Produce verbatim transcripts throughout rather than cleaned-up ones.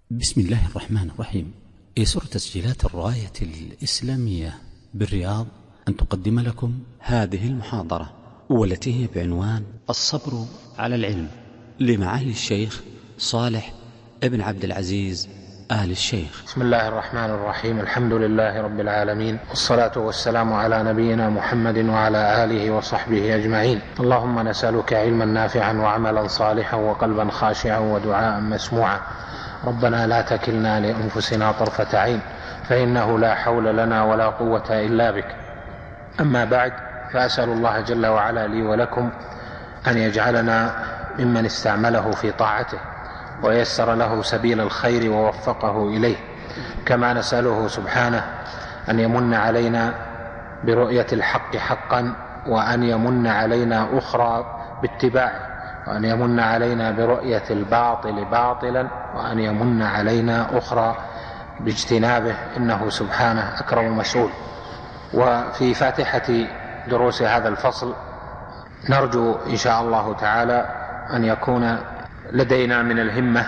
بسم الله الرحمن الرحيم. يسر تسجيلات الراية الإسلامية بالرياض أن تقدم لكم هذه المحاضرة، والتي هي بعنوان الصبر على العلم لمعالي الشيخ صالح ابن عبد العزيز آل الشيخ. بسم الله الرحمن الرحيم. الحمد لله رب العالمين، والصلاة والسلام على نبينا محمد وعلى آله وصحبه أجمعين. اللهم نسألك علما نافعا وعملا صالحا وقلبا خاشعا ودعاء مسموعا. ربنا لا تكلنا لأنفسنا طرفة عين، فإنه لا حول لنا ولا قوة إلا بك. أما بعد، فأسأل الله جل وعلا لي ولكم أن يجعلنا ممن استعمله في طاعته ويسر له سبيل الخير ووفقه إليه، كما نسأله سبحانه أن يمن علينا برؤية الحق حقا، وأن يمن علينا أخرى باتباعه، وأن يمن علينا برؤية الباطل باطلا، وأن يمن علينا أخرى باجتنابه، إنه سبحانه أكرم مسؤول. وفي فاتحة دروس هذا الفصل نرجو إن شاء الله تعالى أن يكون لدينا من الهمة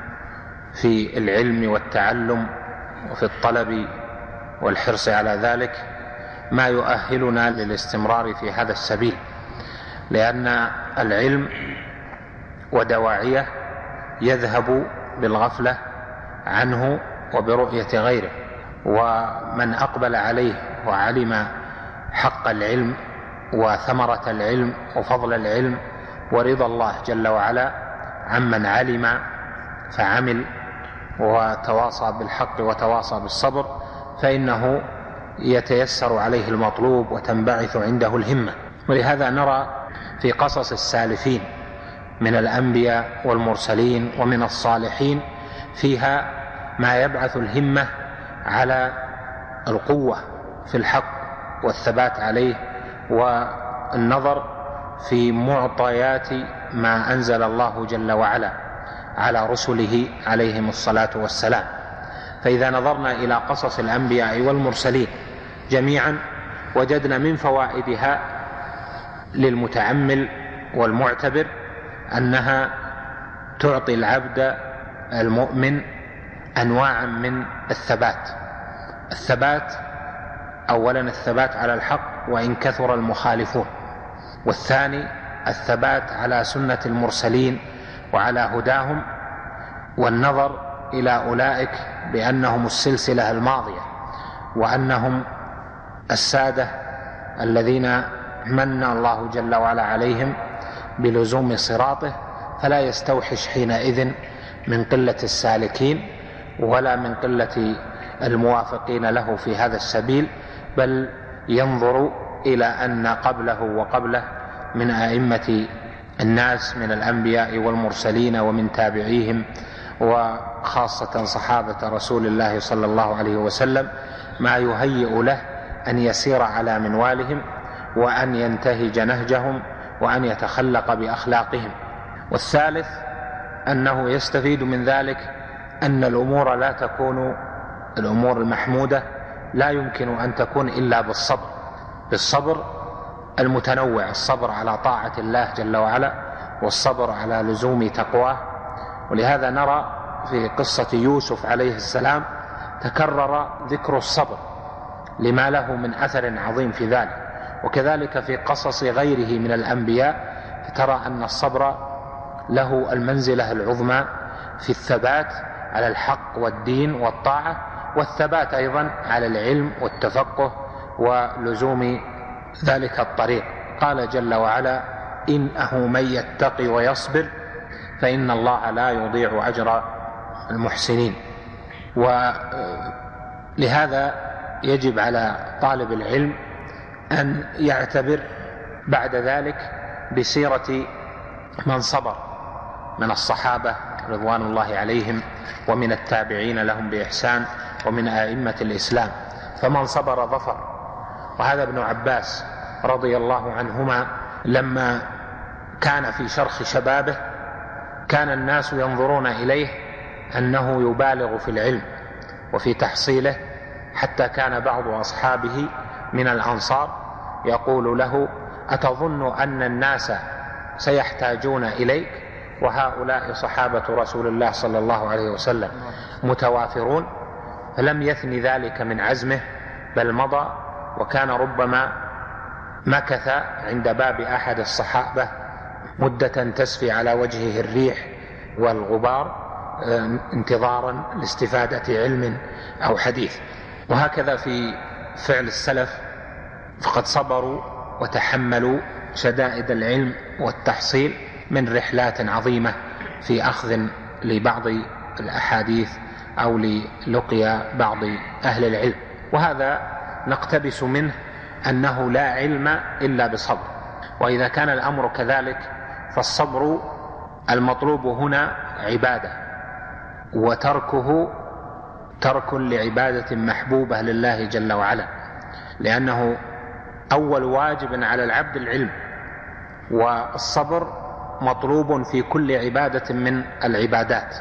في العلم والتعلم وفي الطلب والحرص على ذلك ما يؤهلنا للاستمرار في هذا السبيل، لأن العلم ودواعيه يذهب بالغفلة عنه وبرؤية غيره، ومن أقبل عليه وعلم حق العلم وثمرة العلم وفضل العلم ورضا الله جل وعلا عمن علم فعمل وتواصى بالحق وتواصى بالصبر، فإنه يتيسر عليه المطلوب وتنبعث عنده الهمة. ولهذا نرى في قصص السالفين من الأنبياء والمرسلين ومن الصالحين فيها ما يبعث الهمة على القوة في الحق والثبات عليه والنظر في معطيات ما أنزل الله جل وعلا على رسله عليهم الصلاة والسلام. فإذا نظرنا إلى قصص الأنبياء والمرسلين جميعا وجدنا من فوائدها للمتأمل والمعتبر أنها تعطي العبد المؤمن أنواعا من الثبات. الثبات أولا الثبات على الحق وإن كثر المخالفون، والثاني الثبات على سنة المرسلين وعلى هداهم، والنظر إلى أولئك بأنهم السلسلة الماضية وأنهم السادة الذين من الله جل وعلا عليهم بلزوم صراطه، فلا يستوحش حينئذ من قلة السالكين ولا من قلة الموافقين له في هذا السبيل، بل ينظر إلى أن قبله وقبله من أئمة الناس من الأنبياء والمرسلين ومن تابعيهم وخاصة صحابة رسول الله صلى الله عليه وسلم ما يهيئ له أن يسير على منوالهم وأن ينتهج نهجهم وأن يتخلق بأخلاقهم. والثالث أنه يستفيد من ذلك أن الأمور لا تكون الأمور المحمودة لا يمكن أن تكون إلا بالصبر، بالصبر المتنوع، الصبر على طاعة الله جل وعلا والصبر على لزوم تقواه. ولهذا نرى في قصة يوسف عليه السلام تكرر ذكر الصبر لما له من أثر عظيم في ذلك، وكذلك في قصص غيره من الأنبياء ترى أن الصبر له المنزلة العظمى في الثبات على الحق والدين والطاعة، والثبات أيضا على العلم والتفقه ولزوم ذلك الطريق. قال جل وعلا: إنه من يتقي ويصبر فإن الله لا يضيع أجر المحسنين. ولهذا يجب على طالب العلم أن يعتبر بعد ذلك بسيرة من صبر من الصحابة رضوان الله عليهم ومن التابعين لهم بإحسان ومن أئمة الإسلام، فمن صبر ظفر. وهذا ابن عباس رضي الله عنهما لما كان في شرخ شبابه كان الناس ينظرون إليه أنه يبالغ في العلم وفي تحصيله، حتى كان بعض أصحابه من الأنصار يقول له: أتظن أن الناس سيحتاجون إليك وهؤلاء صحابة رسول الله صلى الله عليه وسلم؟ متوافرون، فلم يثن ذلك من عزمه بل مضى، وكان ربما مكث عند باب أحد الصحابة مدة تسفي على وجهه الريح والغبار انتظارا لاستفادة علم أو حديث. وهكذا في فعل السلف، فقد صبروا وتحملوا شدائد العلم والتحصيل من رحلات عظيمة في أخذ لبعض الأحاديث أو للقيا بعض أهل العلم. وهذا نقتبس منه أنه لا علم إلا بصبر. وإذا كان الأمر كذلك فالصبر المطلوب هنا عبادة، وتركه ترك لعبادة محبوبة لله جل وعلا، لأنه أول واجب على العبد العلم، والصبر مطلوب في كل عبادة من العبادات.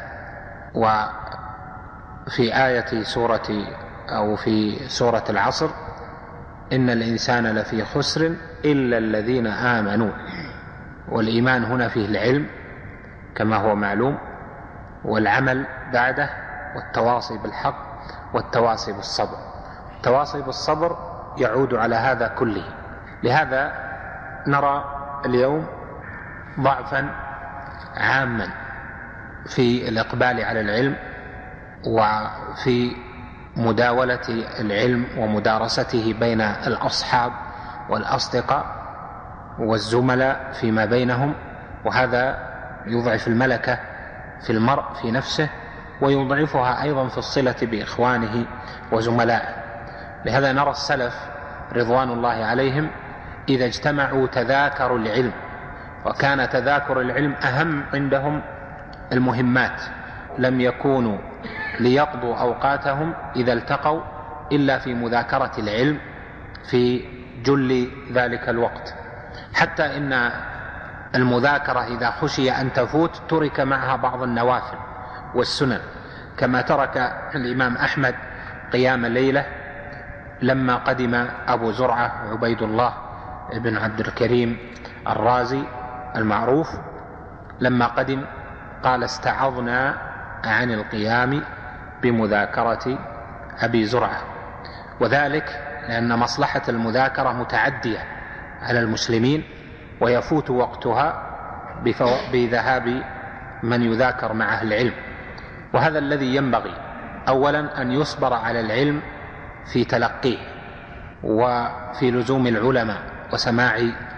وفي آية سورة أو في سورة العصر: إن الإنسان لفي خسر إلا الذين آمنوا. والإيمان هنا فيه العلم كما هو معلوم، والعمل بعده، والتواصي بالحق، والتواصي بالصبر. التواصي بالصبر يعود على هذا كله. لهذا نرى اليوم ضعفا عاما في الإقبال على العلم وفي مداولة العلم ومدارسته بين الأصحاب والأصدقاء والزملاء فيما بينهم، وهذا يضعف الملكة في المرء في نفسه، ويضعفها أيضا في الصلة بإخوانه وزملائه. لهذا نرى السلف رضوان الله عليهم إذا اجتمعوا تذاكروا العلم، وكان تذاكر العلم أهم عندهم المهمات. لم يكونوا ليقضوا أوقاتهم إذا التقوا إلا في مذاكرة العلم في جل ذلك الوقت، حتى إن المذاكرة إذا خشي أن تفوت ترك معها بعض النوافل والسنن، كما ترك الإمام أحمد قيام الليلة لما قدم أبو زرعة عبيد الله بن عبد الكريم الرازي المعروف. لما قدم قال: استعضنا عن القيام بمذاكرة أبي زرعة، وذلك لأن مصلحة المذاكرة متعدية على المسلمين، ويفوت وقتها بذهاب من يذاكر مع أهل العلم. وهذا الذي ينبغي أولا أن يصبر على العلم في تلقيه وفي لزوم العلماء وسماع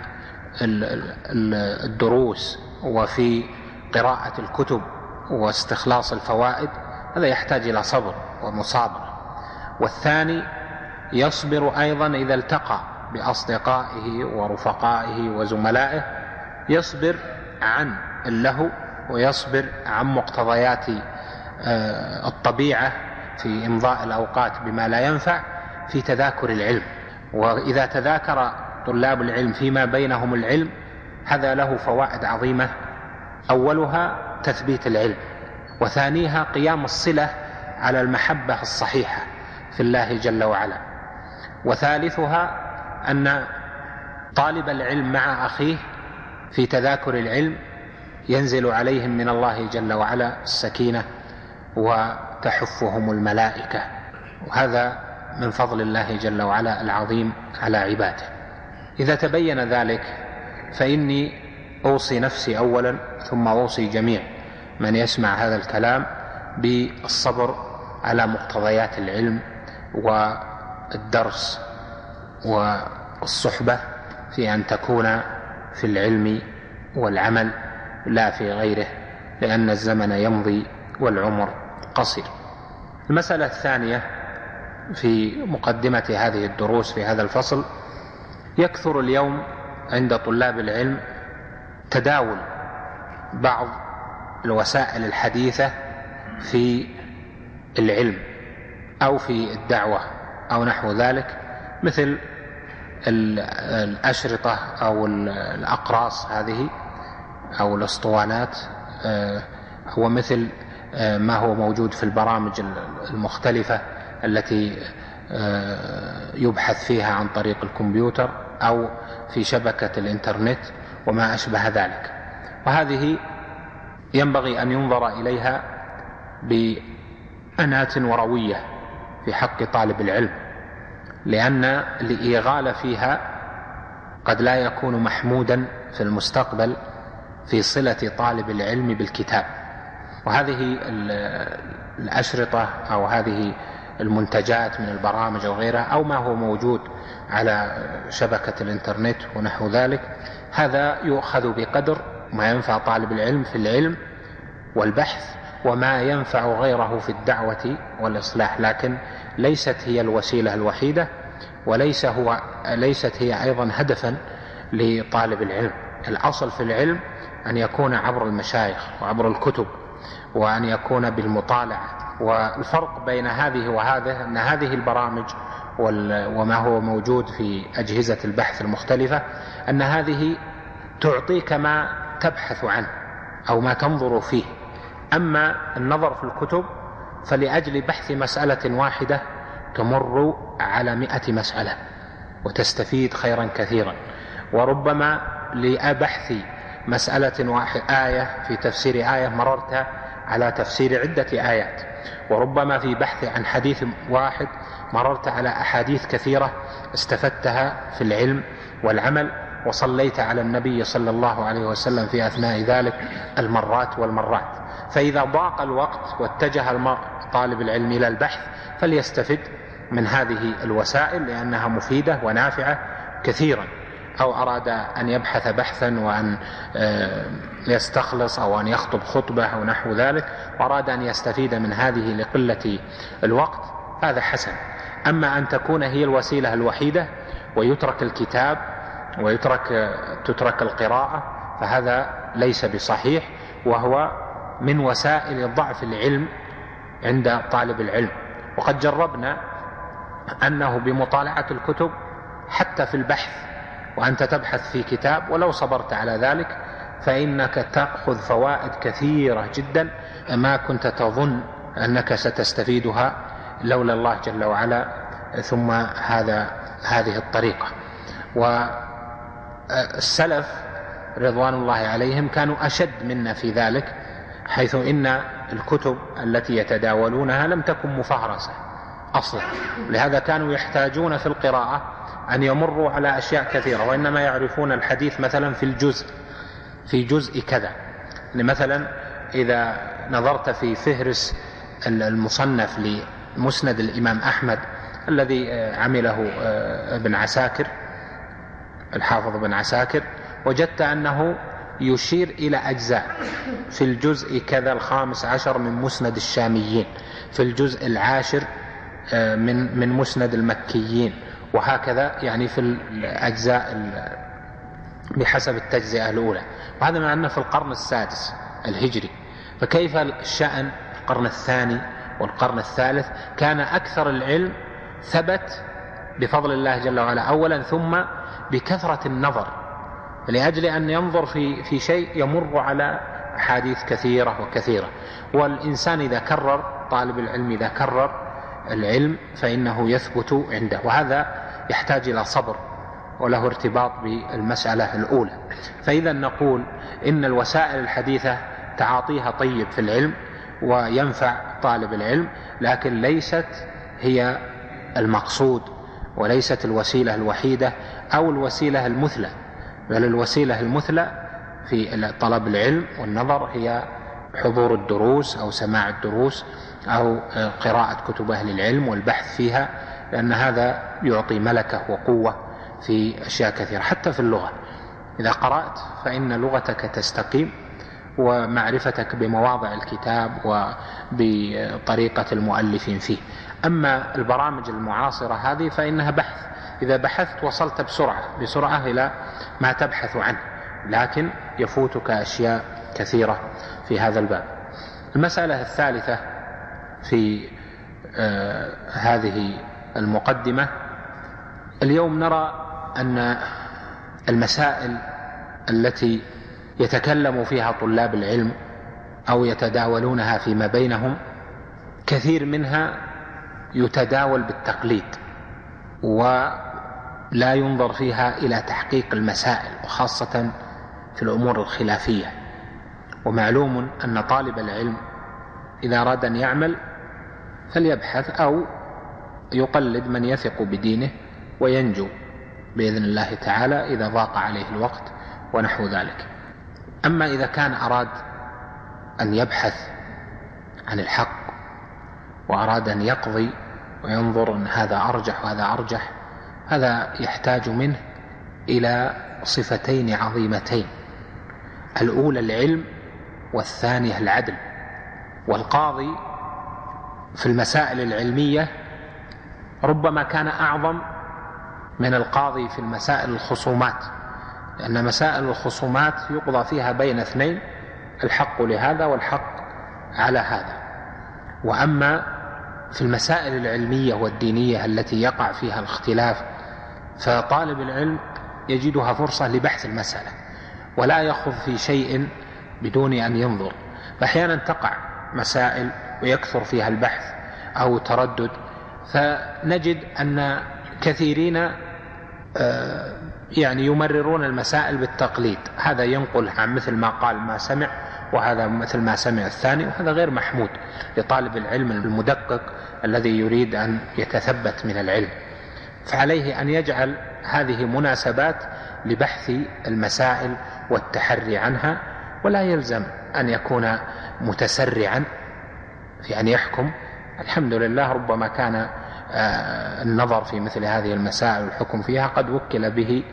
الدروس وفي قراءة الكتب واستخلاص الفوائد. هذا يحتاج إلى صبر ومصابرة. والثاني يصبر أيضا إذا التقى بأصدقائه ورفقائه وزملائه، يصبر عن اللهو ويصبر عن مقتضيات الطبيعة في إمضاء الأوقات بما لا ينفع في تذاكر العلم. وإذا تذاكر طلاب العلم فيما بينهم العلم هذا له فوائد عظيمة: أولها تثبيت العلم، وثانيها قيام الصلة على المحبة الصحيحة في الله جل وعلا، وثالثها أن طالب العلم مع أخيه في تذاكر العلم ينزل عليهم من الله جل وعلا السكينة وتحفهم الملائكة، وهذا من فضل الله جل وعلا العظيم على عباده. إذا تبين ذلك فإني أوصي نفسي أولا ثم أوصي جميع من يسمع هذا الكلام بالصبر على مقتضيات العلم والدرس والصحبة في أن تكون في العلم والعمل لا في غيره، لأن الزمن يمضي والعمر قصير. المسألة الثانية في مقدمة هذه الدروس في هذا الفصل: يكثر اليوم عند طلاب العلم تداول بعض الوسائل الحديثة في العلم أو في الدعوة أو نحو ذلك، مثل الأشرطة أو الأقراص هذه أو الأسطوانات، ومثل ما هو موجود في البرامج المختلفة التي يبحث فيها عن طريق الكمبيوتر أو في شبكة الإنترنت وما أشبه ذلك. وهذه ينبغي أن ينظر إليها أناة وروية في حق طالب العلم، لأن الإيغال فيها قد لا يكون محمودا في المستقبل في صلة طالب العلم بالكتاب. وهذه الأشرطة أو هذه المنتجات من البرامج أو غيرها أو ما هو موجود على شبكة الإنترنت ونحو ذلك، هذا يؤخذ بقدر ما ينفع طالب العلم في العلم والبحث وما ينفع غيره في الدعوة والإصلاح، لكن ليست هي الوسيلة الوحيدة، وليس هو ليست هي أيضا هدفا لطالب العلم. الأصل في العلم أن يكون عبر المشايخ وعبر الكتب، وأن يكون بالمطالعة. والفرق بين هذه وهذه أن هذه البرامج وما هو موجود في أجهزة البحث المختلفة أن هذه تعطيك ما تبحث عنه أو ما تنظر فيه، أما النظر في الكتب فلأجل بحث مسألة واحدة تمر على مئة مسألة وتستفيد خيرا كثيرا. وربما لبحث مسألة واحدة آية في تفسير آية مررت على تفسير عدة آيات، وربما في بحث عن حديث واحد مررت على أحاديث كثيرة استفدتها في العلم والعمل، وصليت على النبي صلى الله عليه وسلم في أثناء ذلك المرات والمرات. فإذا ضاق الوقت واتجه طالب العلم إلى البحث فليستفد من هذه الوسائل لأنها مفيدة ونافعة كثيرا. أو أراد أن يبحث بحثا وأن يستخلص أو أن يخطب خطبة أو نحو ذلك وأراد أن يستفيد من هذه لقلة الوقت، هذا حسن. أما أن تكون هي الوسيلة الوحيدة ويترك الكتاب ويترك تترك القراءة فهذا ليس بصحيح، وهو من وسائل ضعف العلم عند طالب العلم. وقد جربنا أنه بمطالعة الكتب حتى في البحث وأنت تبحث في كتاب ولو صبرت على ذلك فإنك تأخذ فوائد كثيرة جدا ما كنت تظن أنك ستستفيدها لولا الله جل وعلا ثم هذا هذه الطريقة. والسلف رضوان الله عليهم كانوا أشد منا في ذلك، حيث إن الكتب التي يتداولونها لم تكن مفهرسة أصلا، لهذا كانوا يحتاجون في القراءة أن يمروا على أشياء كثيرة، وإنما يعرفون الحديث مثلا في الجزء في جزء كذا. مثلا إذا نظرت في فهرس المصنف لمسند الإمام أحمد الذي عمله ابن عساكر الحافظ ابن عساكر، وجدت أنه يشير إلى أجزاء في الجزء كذا الخامس عشر من مسند الشاميين، في الجزء العاشر من من مسند المكيين، وهكذا يعني في الأجزاء بحسب التجزئة الأولى. وهذا مع أنه في القرن السادس الهجري، فكيف الشأن القرن الثاني والقرن الثالث؟ كان أكثر العلم ثبت بفضل الله جل وعلا أولا، ثم بكثرة النظر، لأجل أن ينظر في في شيء يمر على أحاديث كثيرة وكثيرة. والإنسان إذا كرر طالب العلم إذا كرر العلم فإنه يثبت عنده، وهذا يحتاج إلى صبر وله ارتباط بالمسألة الأولى. فإذا نقول إن الوسائل الحديثة تعاطيها طيب في العلم وينفع طالب العلم، لكن ليست هي المقصود وليست الوسيلة الوحيدة أو الوسيلة المثلى، بل الوسيلة المثلى في طلب العلم والنظر هي حضور الدروس أو سماع الدروس أو قراءة كتب أهل العلم والبحث فيها، لأن هذا يعطي ملكة وقوة في أشياء كثيرة. حتى في اللغة إذا قرأت فإن لغتك تستقيم ومعرفتك بمواضع الكتاب وبطريقة المؤلفين فيه. أما البرامج المعاصرة هذه فإنها بحث، إذا بحثت وصلت بسرعة بسرعة إلى ما تبحث عنه، لكن يفوتك أشياء كثيرة في هذا الباب. المسألة الثالثة في آه هذه المقدمة، اليوم نرى أن المسائل التي يتكلم فيها طلاب العلم أو يتداولونها فيما بينهم كثير منها يتداول بالتقليد ولا ينظر فيها إلى تحقيق المسائل، وخاصة في الأمور الخلافية. ومعلوم أن طالب العلم إذا أراد أن يعمل فليبحث أو يقلد من يثق بدينه وينجو بإذن الله تعالى إذا ضاق عليه الوقت ونحو ذلك. أما إذا كان أراد أن يبحث عن الحق وأراد أن يقضي وينظر أن هذا أرجح وهذا أرجح، هذا يحتاج منه إلى صفتين عظيمتين: الأولى العلم، والثانية العدل. والقاضي في المسائل العلمية ربما كان أعظم من القاضي في المسائل الخصومات، لأن مسائل الخصومات يقضى فيها بين اثنين، الحق لهذا والحق على هذا. وأما في المسائل العلمية والدينية التي يقع فيها الاختلاف، فطالب العلم يجدها فرصة لبحث المسألة ولا يخوض في شيء بدون أن ينظر. فأحيانا تقع مسائل ويكثر فيها البحث أو تردد، فنجد أن كثيرين يعني يمررون المسائل بالتقليد، هذا ينقل عن مثل ما قال ما سمع، وهذا مثل ما سمع الثاني، وهذا غير محمود لطالب العلم المدقق الذي يريد أن يتثبت من العلم. فعليه أن يجعل هذه مناسبات لبحث المسائل والتحري عنها، ولا يلزم أن يكون متسرعا في أن يحكم. الحمد لله ربما كان النظر في مثل هذه المسائل والحكم فيها قد وكل به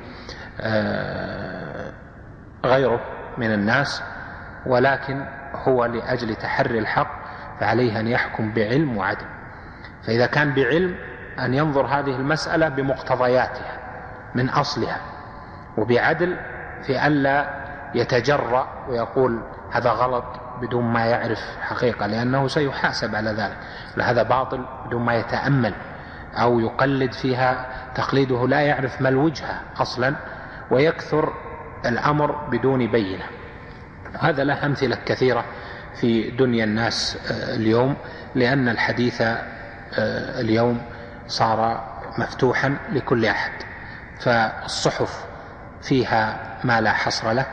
غيره من الناس، ولكن هو لأجل تحري الحق فعليه أن يحكم بعلم وعدل. فإذا كان بعلم أن ينظر هذه المسألة بمقتضياتها من أصلها، وبعدل في ألا يتجرأ ويقول هذا غلط بدون ما يعرف حقيقة، لأنه سيحاسب على ذلك. هذا باطل بدون ما يتأمل، أو يقلد فيها تقليده لا يعرف ما الوجهة أصلا، ويكثر الأمر بدون بينة. هذا له أمثلة كثيرة في دنيا الناس اليوم، لأن الحديث اليوم صار مفتوحا لكل أحد، فالصحف فيها ما لا حصر له،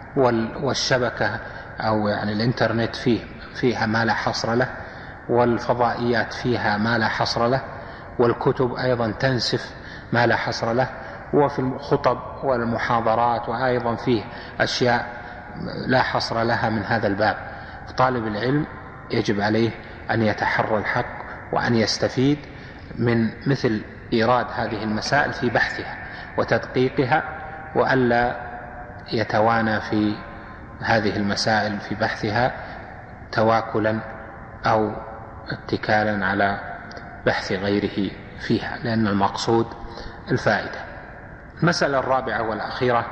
والشبكة أو يعني الإنترنت فيه فيها ما لا حصر له، والفضائيات فيها ما لا حصر له، والكتب أيضا تنسف ما لا حصر له، وفي الخطب والمحاضرات وأيضا فيه أشياء لا حصر لها من هذا الباب. طالب العلم يجب عليه أن يتحرى الحق وأن يستفيد من مثل إيراد هذه المسائل في بحثها وتدقيقها، وألا يتوانى في هذه المسائل في بحثها تواكلا أو اتكالا على بحث غيره فيها، لأن المقصود الفائدة. المسألة الرابعة والأخيرة: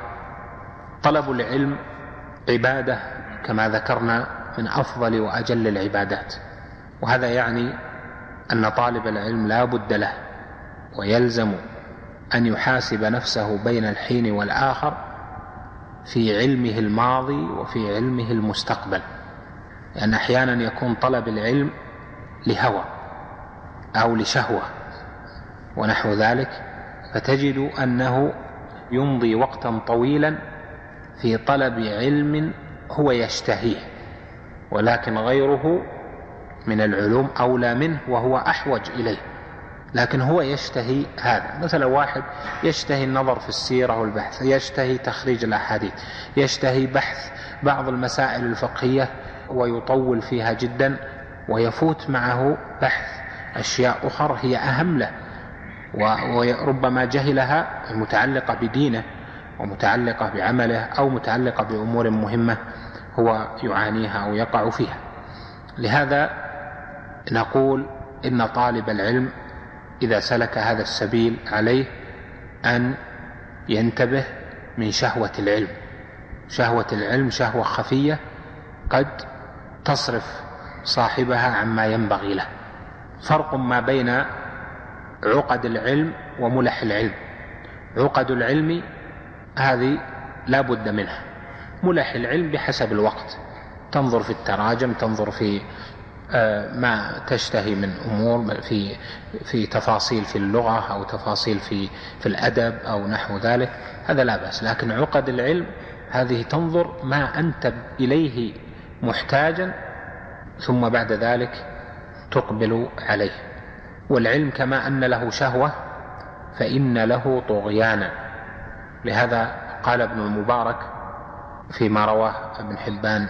طلب العلم عبادة كما ذكرنا من أفضل وأجل العبادات، وهذا يعني أن طالب العلم لا بد له ويلزم أن يحاسب نفسه بين الحين والآخر في علمه الماضي وفي علمه المستقبل، لأن أحيانا يكون طلب العلم لهوى أو لشهوة ونحو ذلك، فتجد أنه يمضي وقتا طويلا في طلب علم هو يشتهيه، ولكن غيره من العلوم أولى منه وهو أحوج إليه، لكن هو يشتهي هذا. مثلا واحد يشتهي النظر في السيرة والبحث، يشتهي تخريج الأحاديث، يشتهي بحث بعض المسائل الفقهية ويطول فيها جدا، ويفوت معه بحث أشياء أخرى هي أهم له وربما جهلها، متعلقة بدينه ومتعلقة بعمله أو متعلقة بأمور مهمة هو يعانيها أو يقع فيها. لهذا نقول إن طالب العلم إذا سلك هذا السبيل عليه أن ينتبه من شهوة العلم. شهوة العلم شهوة خفية قد تصرف صاحبها عما ينبغي له. فرق ما بين عقد العلم وملح العلم. عقد العلم هذه لا بد منها، ملح العلم بحسب الوقت، تنظر في التراجم، تنظر في ما تشتهي من أمور في في تفاصيل في اللغة أو تفاصيل في في الأدب أو نحو ذلك، هذا لا بأس. لكن عقد العلم هذه تنظر ما أنت إليه محتاجا، ثم بعد ذلك تقبل عليه. والعلم كما أن له شهوة فإن له طغيانا. لهذا قال ابن المبارك فيما رواه ابن حبان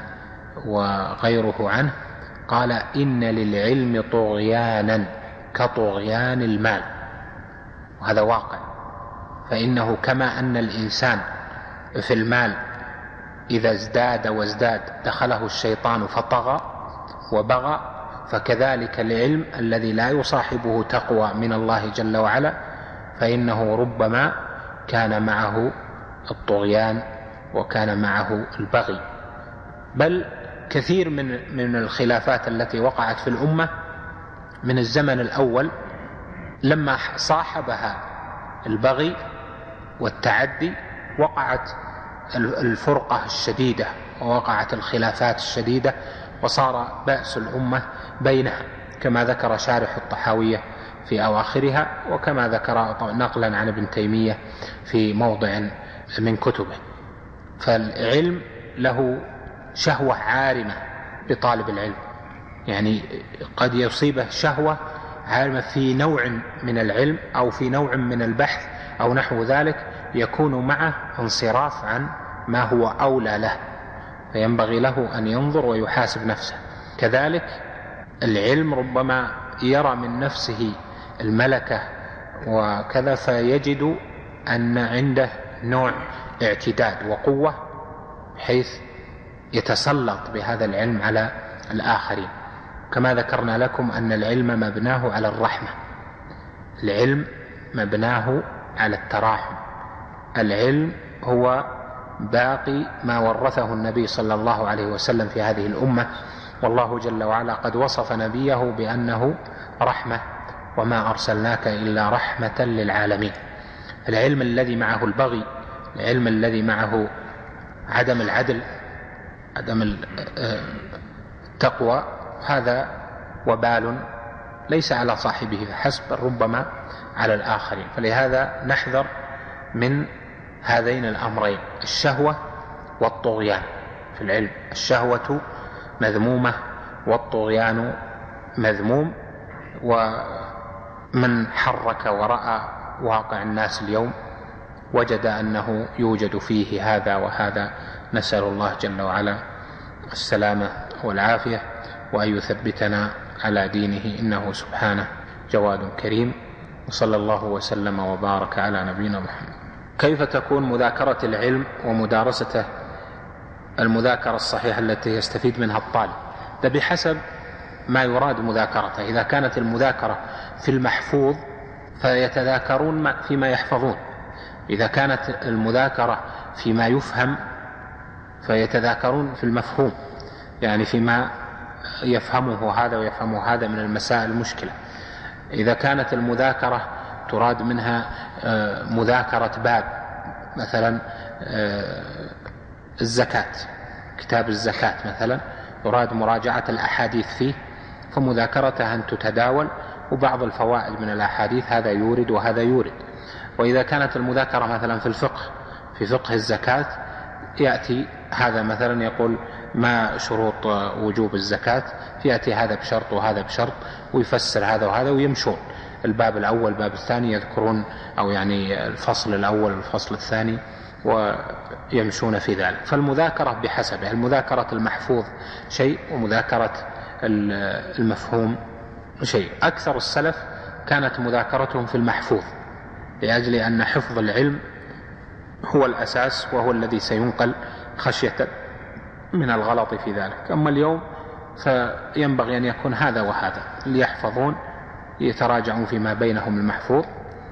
وغيره عنه، قال إن للعلم طغيانا كطغيان المال. وهذا واقع، فإنه كما أن الإنسان في المال إذا ازداد وازداد دخله الشيطان فطغى وبغى، فكذلك العلم الذي لا يصاحبه تقوى من الله جل وعلا فإنه ربما كان معه الطغيان وكان معه البغي. بل كثير من من الخلافات التي وقعت في الأمة من الزمن الأول لما صاحبها البغي والتعدي وقعت الفرقة الشديدة ووقعت الخلافات الشديدة وصار بأس الأمة بينها، كما ذكر شارح الطحاوية في أواخرها، وكما ذكر نقلا عن ابن تيمية في موضع من كتبه. فالعلم له شهوة عارمة بطالب العلم، يعني قد يصيبه شهوة عارمة في نوع من العلم أو في نوع من البحث أو نحو ذلك، يكون معه انصراف عن ما هو أولى له، فينبغي له أن ينظر ويحاسب نفسه. كذلك العلم ربما يرى من نفسه الملكة وكذا، فيجد أن عنده نوع اعتداد وقوة حيث يتسلط بهذا العلم على الآخرين. كما ذكرنا لكم أن العلم مبناه على الرحمة، العلم مبناه على التراحم، العلم هو باقي ما ورثه النبي صلى الله عليه وسلم في هذه الأمة، والله جل وعلا قد وصف نبيه بأنه رحمة وما أرسلناك إلا رحمة للعالمين. العلم الذي معه البغي، العلم الذي معه عدم العدل، عدم التقوى، هذا وبال ليس على صاحبه فحسب بل ربما على الآخرين. فلهذا نحذر من هذين الأمرين، الشهوة والطغيان في العلم. الشهوة مذمومة والطغيان مذموم، ومن حرك ورأى واقع الناس اليوم وجد أنه يوجد فيه هذا وهذا. نسأل الله جل وعلا السلامة والعافية، وأن يثبتنا على دينه إنه سبحانه جواد كريم. وصلى الله وسلم وبارك على نبينا محمد. كيف تكون مذاكرة العلم ومدارسته المذاكرة الصحيحة التي يستفيد منها الطالب؟ ده بحسب ما يراد مذاكرته. إذا كانت المذاكرة في المحفوظ فيتذاكرون فيما يحفظون، إذا كانت المذاكرة فيما يفهم فيتذاكرون في المفهوم، يعني فيما يفهمه هذا ويفهمه هذا من المسائل المشكلة. إذا كانت المذاكرة تراد منها مذاكرة باب، مثلا الزكاة، كتاب الزكاة مثلا يراد مراجعة الأحاديث فيه، فمذاكرتها أن تتداول، وبعض الفوائد من الأحاديث هذا يورد وهذا يورد. وإذا كانت المذاكرة مثلا في الفقه، في فقه الزكاة، يأتي هذا مثلا يقول ما شروط وجوب الزكاة، يأتي هذا بشرط وهذا بشرط، ويفسر هذا وهذا، ويمشون الباب الأول الباب الثاني، يذكرون أو يعني الفصل الأول الفصل الثاني، ويمشون في ذلك. فالمذاكرة بحسبها، المذاكرة المحفوظ شيء ومذاكرة المفهوم شيء. أكثر السلف كانت مذاكرتهم في المحفوظ، لأجل أن حفظ العلم هو الأساس وهو الذي سينقل خشية من الغلط في ذلك. أما اليوم فينبغي أن يكون هذا وهذا، اللي يحفظون يتراجعون فيما بينهم المحفوظ،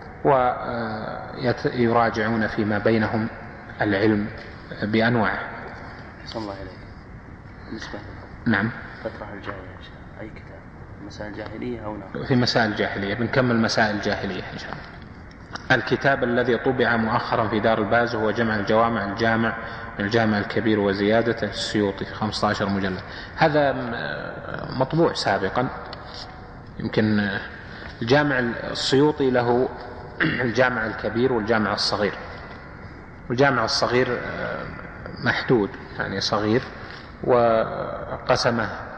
ويراجعون فيما بينهم العلم بأنواعه. صلى الله عليه بالنسبة نعم. فترة الجاهلية أي كتاب؟ مسائل جاهلية أو نعم؟ في مسائل الجاهلية، بنكمل مسائل الجاهلية إن شاء الله. الكتاب الذي طبع مؤخرا في دار الباز هو جمع الجوامع الجامع الجامع الكبير وزيادة السيوطي في خمسة عشر مجلد. هذا مطبوع سابقا، يمكن الجامع السيوطي له الجامع الكبير والجامع الصغير، والجامع الصغير محدود يعني صغير، وقسمه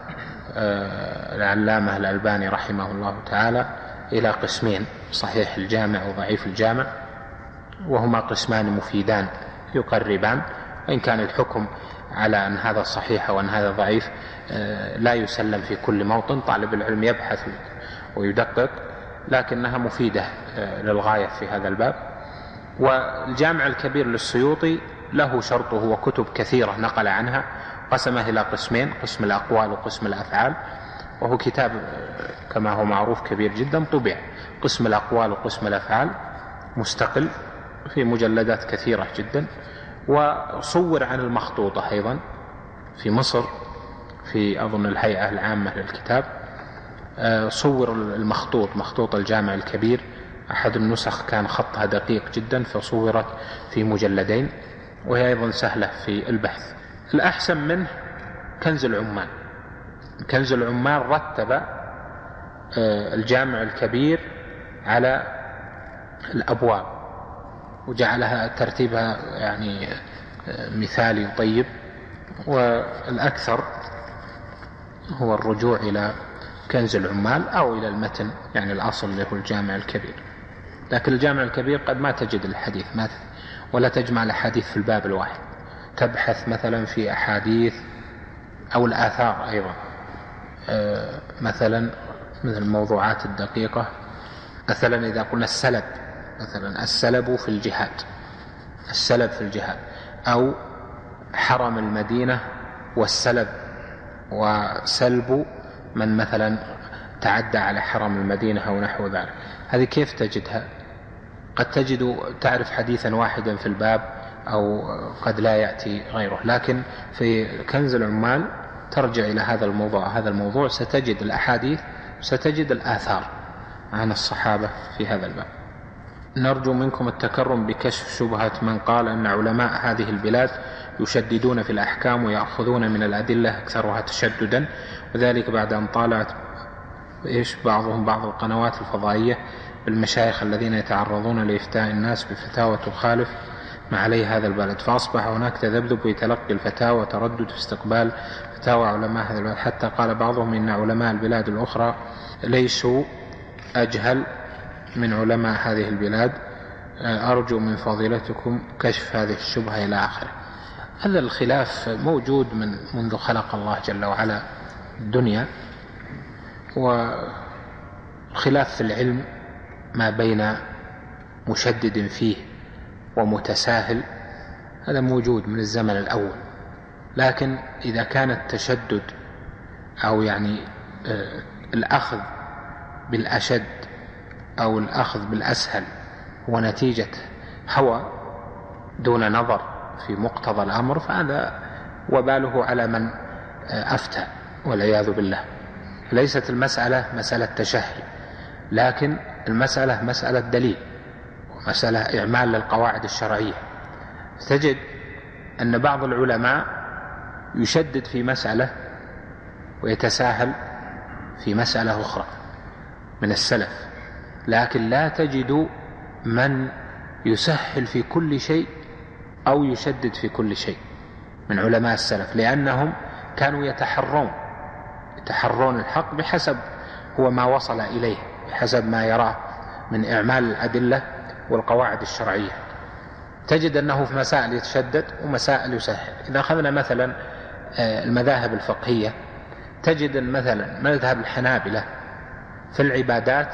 العلامة الألباني رحمه الله تعالى إلى قسمين: صحيح الجامع وضعيف الجامع، وهما قسمان مفيدان يقربان، وإن كان الحكم على أن هذا صحيح وأن هذا ضعيف لا يسلم في كل موطن، طالب العلم يبحث ويدقق، لكنها مفيدة للغاية في هذا الباب. والجامع الكبير للسيوطي له شرطه وكتب كثيرة نقل عنها، قسمه إلى قسمين: قسم الأقوال وقسم الأفعال، وهو كتاب كما هو معروف كبير جدا طبع. قسم الأقوال وقسم الأفعال مستقل في مجلدات كثيرة جدا، وصور عن المخطوطة أيضا في مصر في أظن الهيئة العامة للكتاب، صور المخطوط، مخطوط الجامع الكبير، أحد النسخ كان خطها دقيق جدا فصورت في مجلدين، وهي أيضا سهلة في البحث. الأحسن منه كنز العمال. كنز العمال رتب الجامع الكبير على الأبواب وجعلها ترتيبها يعني مثالي طيب، والأكثر هو الرجوع إلى كنز العمال أو إلى المتن، يعني الأصل اللي هو الجامع الكبير. لكن الجامع الكبير قد ما تجد الحديث ما ولا تجمع الأحاديث في الباب الواحد، تبحث مثلا في أحاديث أو الآثار أيضا، مثلا من الموضوعات الدقيقة، مثلا إذا قلنا السلب، مثلا السلب في الجهاد، السلب في الجهاد، أو حرم المدينة والسلب وسلب من مثلا تعدى على حرم المدينة أو نحو ذلك. هذه كيف تجدها؟ قد تجد تعرف حديثا واحدا في الباب أو قد لا يأتي غيره، لكن في كنز العمال ترجع إلى هذا الموضوع هذا الموضوع ستجد الأحاديث، ستجد الآثار عن الصحابة في هذا الباب. نرجو منكم التكرم بكشف شبهة من قال أن علماء هذه البلاد يشددون في الأحكام ويأخذون من الأدلة أكثرها تشددا، وذلك بعد أن طالعت إيش بعضهم بعض القنوات الفضائية بالمشايخ الذين يتعرضون لإفتاء الناس بفتاوى تخالف ما عليه هذا البلد، فأصبح هناك تذبذب في تلقي الفتاوى وتردد في استقبال فتاوى علماء هذا البلد، حتى قال بعضهم إن علماء البلاد الأخرى ليسوا أجهل من علماء هذه البلاد، أرجو من فضيلتكم كشف هذه الشبهة إلى آخره. هذا الخلاف موجود من منذ خلق الله جل وعلا الدنيا، وخلاف في العلم ما بين مشدد فيه ومتساهل هذا موجود من الزمن الأول، لكن إذا كان التشدد أو يعني الأخذ بالأشد أو الأخذ بالأسهل هو نتيجة هوى دون نظر في مقتضى الأمر، فهذا وباله على من أفتى والعياذ بالله. ليست المسألة مسألة تشهي، لكن المسألة مسألة دليل ومسألة إعمال للقواعد الشرعية. تجد أن بعض العلماء يشدد في مسألة ويتساهل في مسألة أخرى من السلف، لكن لا تجد من يسهل في كل شيء أو يشدد في كل شيء من علماء السلف، لأنهم كانوا يتحرون يتحرون الحق بحسب هو ما وصل إليه، بحسب ما يراه من إعمال الأدلة والقواعد الشرعية. تجد أنه في مسائل يتشدد ومسائل يسهل. إذا أخذنا مثلا المذاهب الفقهية، تجد مثلا مذهب الحنابلة في العبادات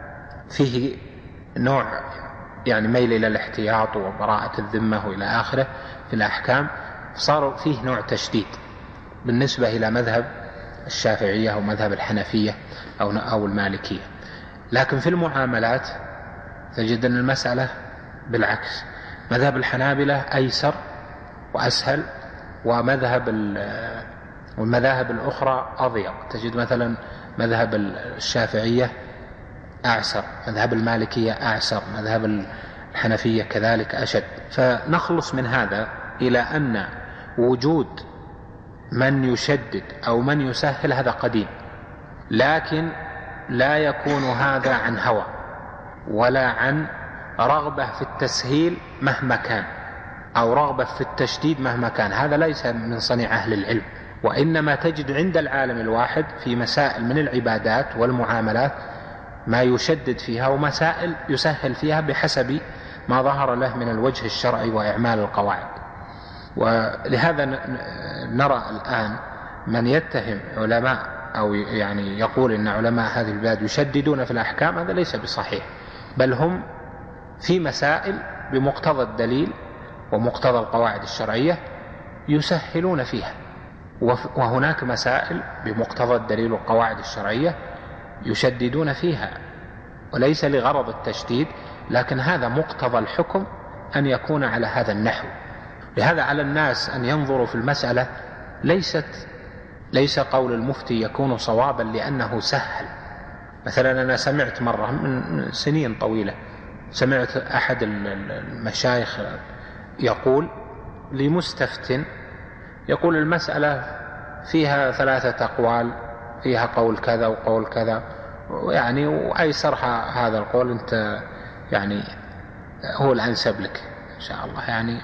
فيه نوع يعني ميل إلى الاحتياط وبراءة الذمة وإلى آخره. في الأحكام صار فيه نوع تشديد بالنسبة إلى مذهب الشافعية أو مذهب الحنفية أو أو المالكية. لكن في المعاملات تجد أن المسألة بالعكس، مذهب الحنابلة أيسر وأسهل، ومذهب والمذاهب الأخرى أضيق. تجد مثلا مذهب الشافعية أعسر، مذهب المالكية أعسر، مذهب الحنفية كذلك أشد. فنخلص من هذا إلى أن وجود من يشدد أو من يسهل هذا قديم، لكن لا يكون هذا عن هوى ولا عن رغبة في التسهيل مهما كان أو رغبة في التشديد مهما كان. هذا ليس من صنيع أهل العلم، وإنما تجد عند العالم الواحد في مسائل من العبادات والمعاملات ما يشدد فيها ومسائل يسهل فيها بحسب ما ظهر له من الوجه الشرعي وإعمال القواعد. ولهذا نرى الآن من يتهم علماء أو يعني يقول إن علماء هذه البلاد يشددون في الأحكام، هذا ليس بصحيح، بل هم في مسائل بمقتضى الدليل ومقتضى القواعد الشرعية يسهلون فيها، وهناك مسائل بمقتضى الدليل والقواعد الشرعية يشددون فيها، وليس لغرض التشديد، لكن هذا مقتضى الحكم أن يكون على هذا النحو. لهذا على الناس أن ينظروا في المسألة، ليست ليس قول المفتي يكون صوابا لأنه سهل. مثلا أنا سمعت مرة من سنين طويلة، سمعت أحد المشايخ يقول لمستفت، يقول المسألة فيها ثلاثة أقوال، فيها قول كذا وقول كذا، يعني وأيسرها هذا القول أنت يعني هو الأنسب لك إن شاء الله. يعني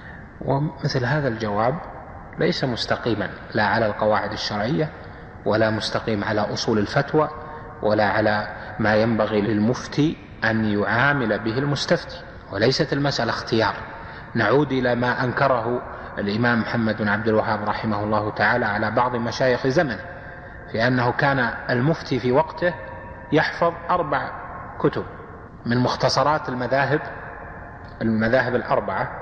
ومثل هذا الجواب ليس مستقيما لا على القواعد الشرعية، ولا مستقيم على أصول الفتوى، ولا على ما ينبغي للمفتي أن يعامل به المستفتي. وليست المسألة اختيار. نعود إلى ما أنكره الإمام محمد بن عبد الوهاب رحمه الله تعالى على بعض مشايخ زمنه، في أنه كان المفتي في وقته يحفظ أربع كتب من مختصرات المذاهب المذاهب الأربعة،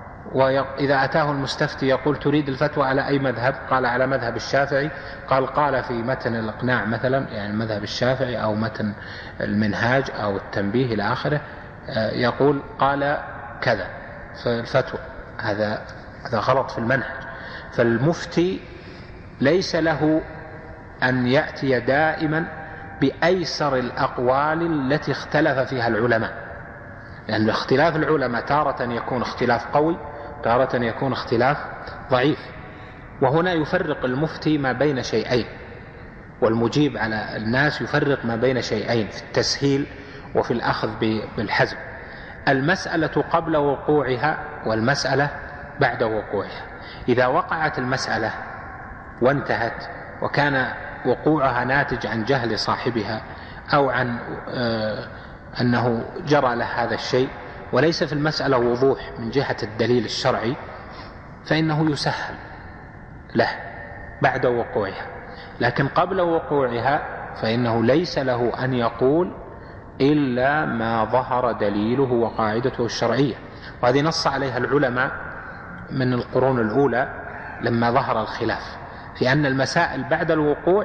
وإذا أتاه المستفتي يقول تريد الفتوى على أي مذهب؟ قال على مذهب الشافعي. قال قال في متن الإقناع مثلا، يعني المذهب الشافعي، أو متن المنهاج أو التنبيه إلى آخره، يقول قال كذا في الفتوى. هذا هذا غلط في المنهج. فالمفتي ليس له أن يأتي دائما بأيسر الأقوال التي اختلف فيها العلماء، لأن اختلاف العلماء تارة يكون اختلاف قوي، تارة يكون اختلاف ضعيف. وهنا يفرق المفتي ما بين شيئين، والمجيب على الناس يفرق ما بين شيئين في التسهيل وفي الأخذ بالحزم. المسألة قبل وقوعها والمسألة بعد وقوعها. إذا وقعت المسألة وانتهت وكان وقوعها ناتج عن جهل صاحبها أو عن آه أنه جرى له هذا الشيء، وليس في المسألة وضوح من جهة الدليل الشرعي، فإنه يسهل له بعد وقوعها. لكن قبل وقوعها فإنه ليس له أن يقول إلا ما ظهر دليله وقاعدته الشرعية. وهذه نص عليها العلماء من القرون الأولى لما ظهر الخلاف في أن المسائل بعد الوقوع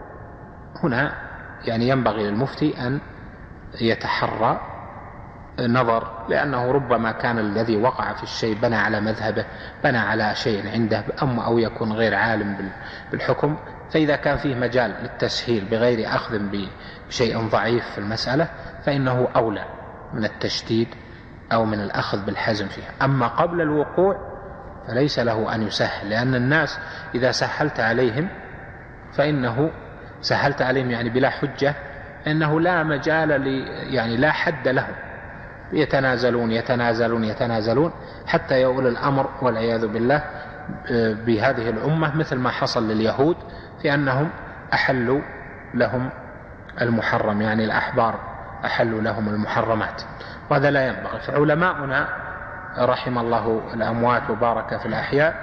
هنا يعني ينبغي للمفتي أن يتحرى نظر، لأنه ربما كان الذي وقع في الشيء بنى على مذهبه، بنى على شيء عنده، أما أو يكون غير عالم بالحكم. فإذا كان فيه مجال للتسهيل بغير أخذ بشيء ضعيف في المسألة فإنه أولى من التشديد أو من الأخذ بالحزم فيها. أما قبل الوقوع فليس له أن يسهل، لأن الناس إذا سهلت عليهم فإنه سهلت عليهم يعني بلا حجة، إنه لا مجال لي يعني لا حد لهم، يتنازلون يتنازلون يتنازلون حتى يؤول الأمر والعياذ بالله بهذه الأمة مثل ما حصل لليهود في أنهم أحلوا لهم المحرم، يعني الأحبار أحلوا لهم المحرمات، وهذا لا ينبغي. فعلماؤنا رحم الله الأموات وبارك في الأحياء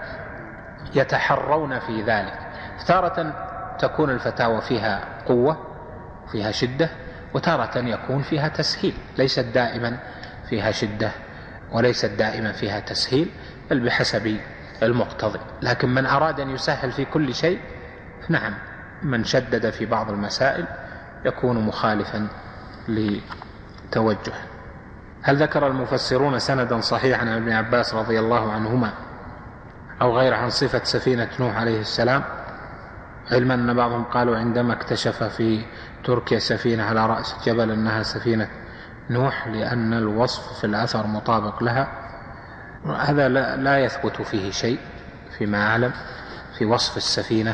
يتحرون في ذلك. تارة تكون الفتاوى فيها قوة فيها شدة، وتارة يكون فيها تسهيل، ليست دائما فيها شدة وليست دائما فيها تسهيل، بل بحسب المقتضي. لكن من أراد أن يسهل في كل شيء نعم، من شدد في بعض المسائل يكون مخالفا لتوجه. هل ذكر المفسرون سندا صحيحا عن ابن عباس رضي الله عنهما أو غير عن صفة سفينة نوح عليه السلام، علما أن بعضهم قالوا عندما اكتشف في تركيا سفينة على رأس جبل أنها سفينة نوح لأن الوصف في الأثر مطابق لها؟ هذا لا يثبت فيه شيء فيما أعلم في وصف السفينة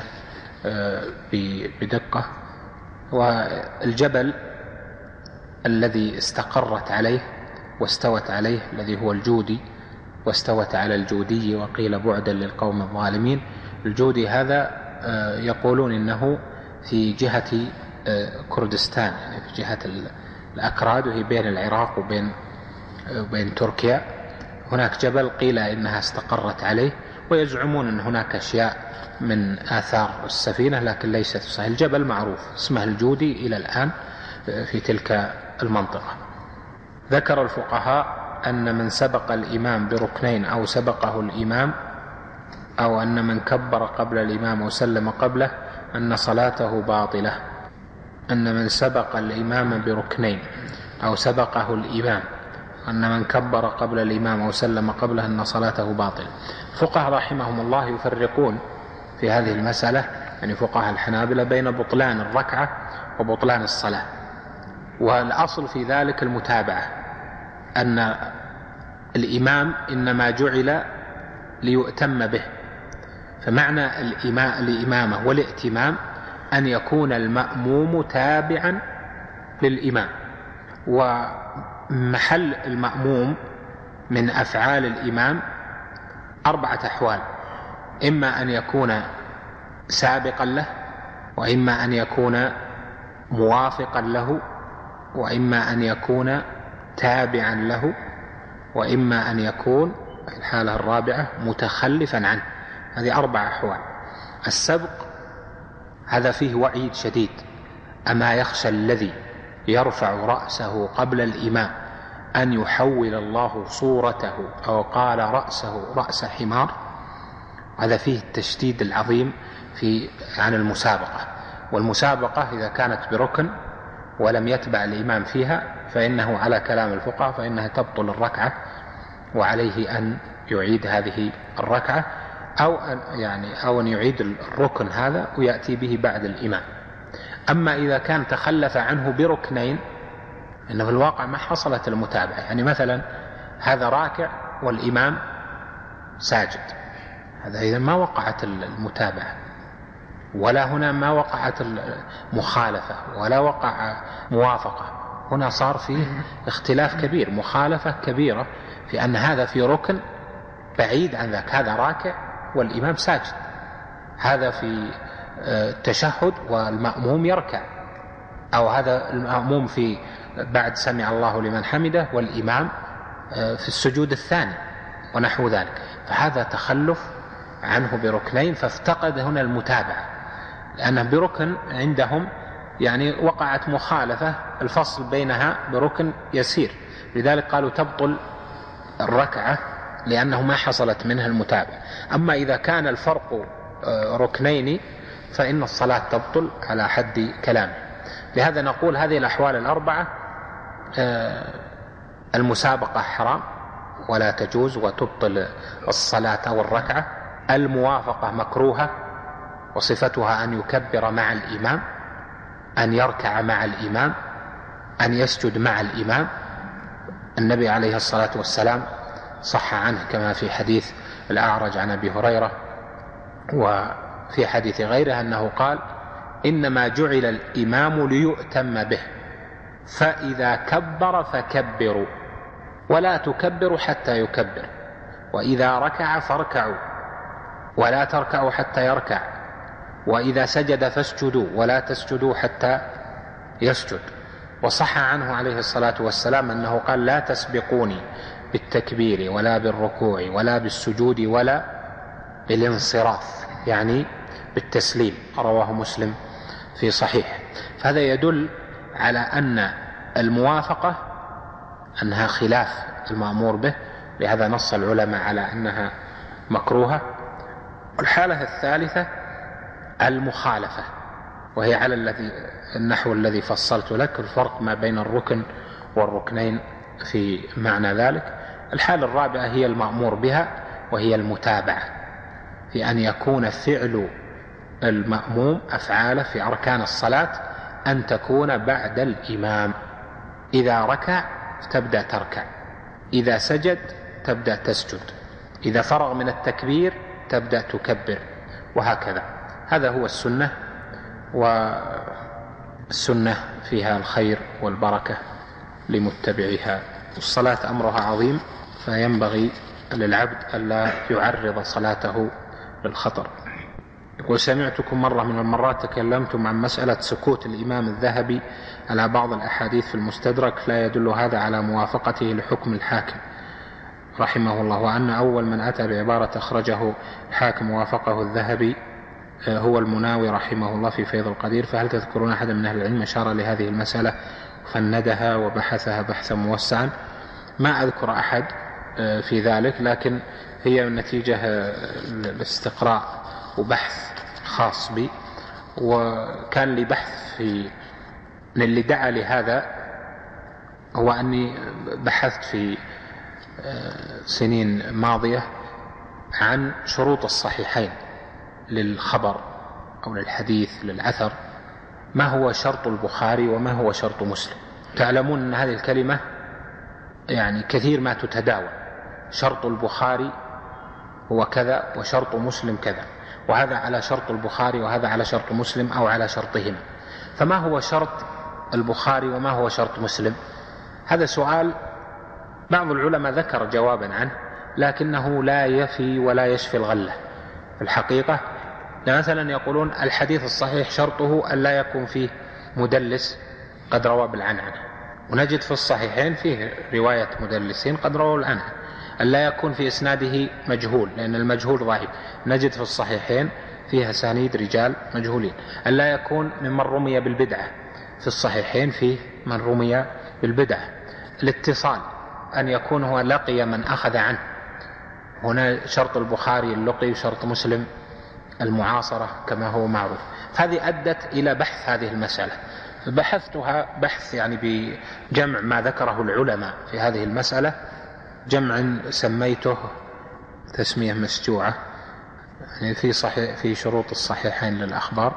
بدقة. والجبل الذي استقرت عليه واستوت عليه الذي هو الجودي، واستوت على الجودي وقيل بعدا للقوم الظالمين، الجودي هذا يقولون إنه في جهة كردستان، يعني في جهة الأكراد، وهي بين العراق وبين وبين تركيا. هناك جبل قيل إنها استقرت عليه، ويزعمون أن هناك أشياء من آثار السفينة لكن ليست صحيح. الجبل معروف اسمه الجودي إلى الآن في تلك المنطقة. ذكر الفقهاء أن من سبق الإمام بركنين أو سبقه الإمام، أو أن من كبر قبل الإمام وسلم قبله أن صلاته باطلة. أن من سبق الإمام بركنين أو سبقه الإمام أن من كبر قبل الإمام وسلم قبله أن صلاته باطلة. الفقهاء رحمهم الله يفرقون في هذه المسألة، يعني فقهاء الحنابلة، بين بطلان الركعة وبطلان الصلاة. والأصل في ذلك المتابعة، أن الإمام إنما جعل ليؤتم به، فمعنى الإمامة والائتمام أن يكون المأموم تابعا للإمام. ومحل المأموم من أفعال الإمام أربعة أحوال: إما أن يكون سابقا له، وإما أن يكون موافقا له، وإما أن يكون تابعا له، وإما أن يكون في الحالة الرابعة متخلفا عنه. هذه أربع أحوال. السبق هذا فيه وعيد شديد: أما يخشى الذي يرفع رأسه قبل الإمام أن يحول الله صورته، أو قال رأسه رأس حمار. هذا فيه التشديد العظيم في عن المسابقة. والمسابقة إذا كانت بركن ولم يتبع الإمام فيها فإنه على كلام الفقهاء فإنها تبطل الركعة، وعليه أن يعيد هذه الركعة، أو أن يعني أو أن يعيد الركن هذا ويأتي به بعد الإمام. أما إذا كان تخلف عنه بركنين، إنه في الواقع ما حصلت المتابعة. يعني مثلا هذا راكع والإمام ساجد، هذا إذا ما وقعت المتابعة، ولا هنا ما وقعت المخالفة ولا وقع موافقة. هنا صار فيه اختلاف كبير، مخالفة كبيرة في أن هذا في ركن بعيد عن ذاك، هذا راكع والإمام ساجد، هذا في التشهد والمأموم يركع، أو هذا المأموم في بعد سمع الله لمن حمده والإمام في السجود الثاني ونحو ذلك. فهذا تخلف عنه بركنين، فافتقد هنا المتابعة، لأنه بركن عندهم يعني وقعت مخالفة، الفصل بينها بركن يسير، لذلك قالوا تبطل الركعة لأنه ما حصلت منها المتابعة. أما إذا كان الفرق ركنين فإن الصلاة تبطل على حد كلامه. لهذا نقول هذه الأحوال الأربعة المسابقة حرام ولا تجوز وتبطل الصلاة أو الركعة. الموافقة مكروهة، وصفتها أن يكبر مع الإمام، أن يركع مع الإمام، أن يسجد مع الإمام. النبي عليه الصلاة والسلام صح عنه كما في حديث الأعرج عن أبي هريرة وفي حديث غيره أنه قال: إنما جعل الإمام ليؤتم به، فإذا كبر فكبروا ولا تكبروا حتى يكبر، وإذا ركع فاركعوا ولا تركعوا حتى يركع، وإذا سجد فاسجدوا ولا تسجدوا حتى يسجد. وصح عنه عليه الصلاة والسلام أنه قال: لا تسبقوني بالتكبير ولا بالركوع ولا بالسجود ولا بالانصراف، يعني بالتسليم. رواه مسلم في صحيح. فهذا يدل على أن الموافقة أنها خلاف المأمور به، لهذا نص العلماء على أنها مكروهة. الحالة الثالثة المخالفة، وهي على الذي النحو الذي فصلت لك، الفرق ما بين الركن والركنين في معنى ذلك. الحالة الرابعة هي المأمور بها، وهي المتابعة، في أن يكون فعل المأموم أفعاله في أركان الصلاة أن تكون بعد الإمام. إذا ركع تبدأ تركع، إذا سجد تبدأ تسجد، إذا فرغ من التكبير تبدأ تكبر، وهكذا. هذا هو السنة، والسنة فيها الخير والبركة لمتبعيها. الصلاة أمرها عظيم، فينبغي للعبد ألا يعرض صلاته للخطر. وسمعتكم مرة من المرات تكلمتم عن مسألة سكوت الإمام الذهبي على بعض الأحاديث في المستدرك لا يدل هذا على موافقته لحكم الحاكم رحمه الله، وأن أول من أتى بعبارة أخرجه الحاكم وافقه الذهبي هو المناوي رحمه الله في فيض القدير. فهل تذكرون أحدا من أهل العلم أشار لهذه المسألة فندها وبحثها بحثا موسعا؟ ما أذكر أحد في ذلك، لكن هي نتيجة الاستقراء وبحث خاص بي، وكان لي بحث في اللي دعا لهذا هو أني بحثت في سنين ماضية عن شروط الصحيحين للخبر أو للحديث للأثر، ما هو شرط البخاري وما هو شرط مسلم. تعلمون أن هذه الكلمة يعني كثير ما تتداول، شرط البخاري هو كذا وشرط مسلم كذا، وهذا على شرط البخاري وهذا على شرط مسلم أو على شرطهما. فما هو شرط البخاري وما هو شرط مسلم؟ هذا سؤال بعض العلماء ذكر جوابا عنه، لكنه لا يفي ولا يشفي الغلة في الحقيقة. مثلا يقولون الحديث الصحيح شرطه أن لا يكون فيه مدلس قد روى بالعنعنة، ونجد في الصحيحين فيه رواية مدلسين قد رووا العنعنة. أن لا يكون في إسناده مجهول لأن المجهول ضعيف، نجد في الصحيحين فيها أسانيد رجال مجهولين. أن لا يكون ممن رمي بالبدعة، في الصحيحين فيه من رمي بالبدعة. الاتصال أن يكون هو لقي من أخذ عنه، هنا شرط البخاري اللقي وشرط مسلم المعاصرة كما هو معروف. هذه أدت إلى بحث هذه المسألة، بحثتها بحث يعني بجمع ما ذكره العلماء في هذه المسألة، جمع سميته تسمية مسجوعة، يعني في صحيح في شروط الصحيحين للأخبار،